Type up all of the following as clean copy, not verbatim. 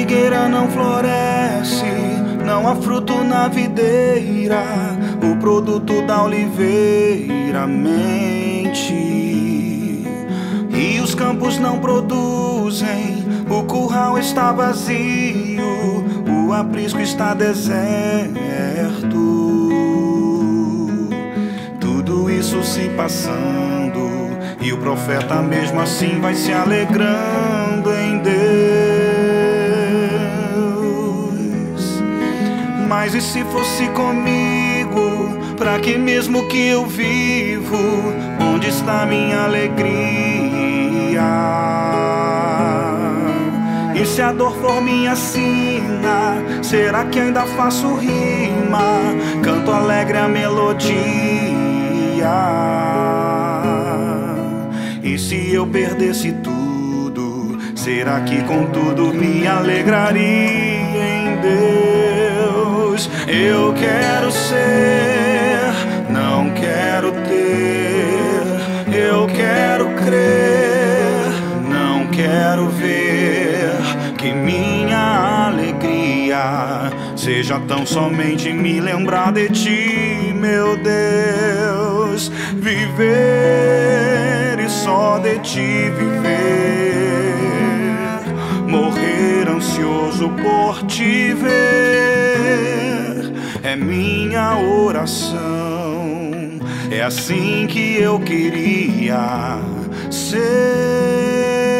figueira não floresce, não há fruto na videira, o produto da oliveira mente. E os campos não produzem, o curral está vazio, o aprisco está deserto. Tudo isso se passando, e o profeta mesmo assim vai se alegrando em Deus. Mas e se fosse comigo? Pra que mesmo que eu vivo? Onde está minha alegria? E se a dor for minha sina, será que ainda faço rima? Canto alegre a melodia. E se eu perdesse tudo, será que contudo me alegraria em Deus? Eu quero ser, não quero ter. Eu quero crer, não quero ver. Que minha alegria seja tão somente me lembrar de ti, meu Deus. Viver e só de ti viver, morrer ansioso por te ver, é minha oração. É assim que eu queria ser.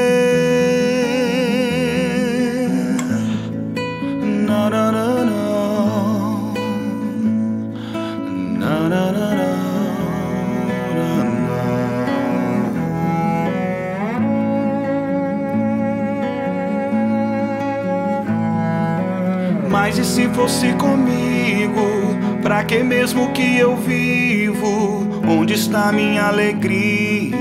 Mas e se fosse comigo? Pra que mesmo que eu vivo? Onde está minha alegria?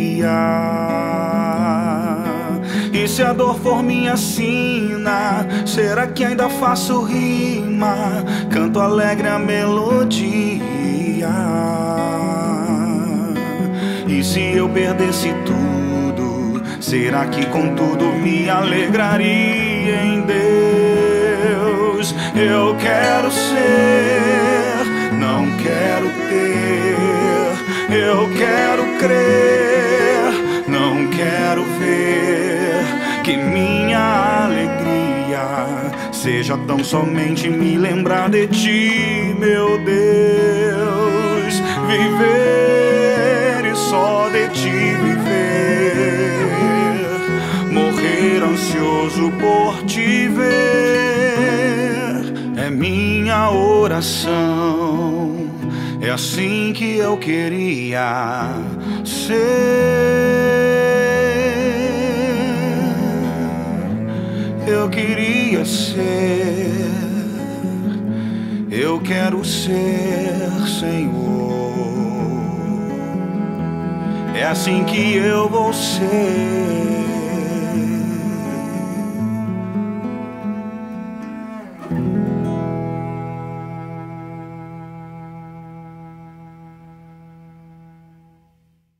E se a dor for minha sina, será que ainda faço rima? Canto alegre a melodia. E se eu perdesse tudo, será que contudo me alegraria em Deus? Eu quero ser, não quero ter. Eu quero crer, não quero ver. Que minha alegria seja tão somente me lembrar de ti, meu Deus. Viver e só de ti viver, morrer ansioso por te ver, é minha oração. É assim que eu queria ser. Eu queria ser. Eu quero ser, Senhor. É assim que eu vou ser.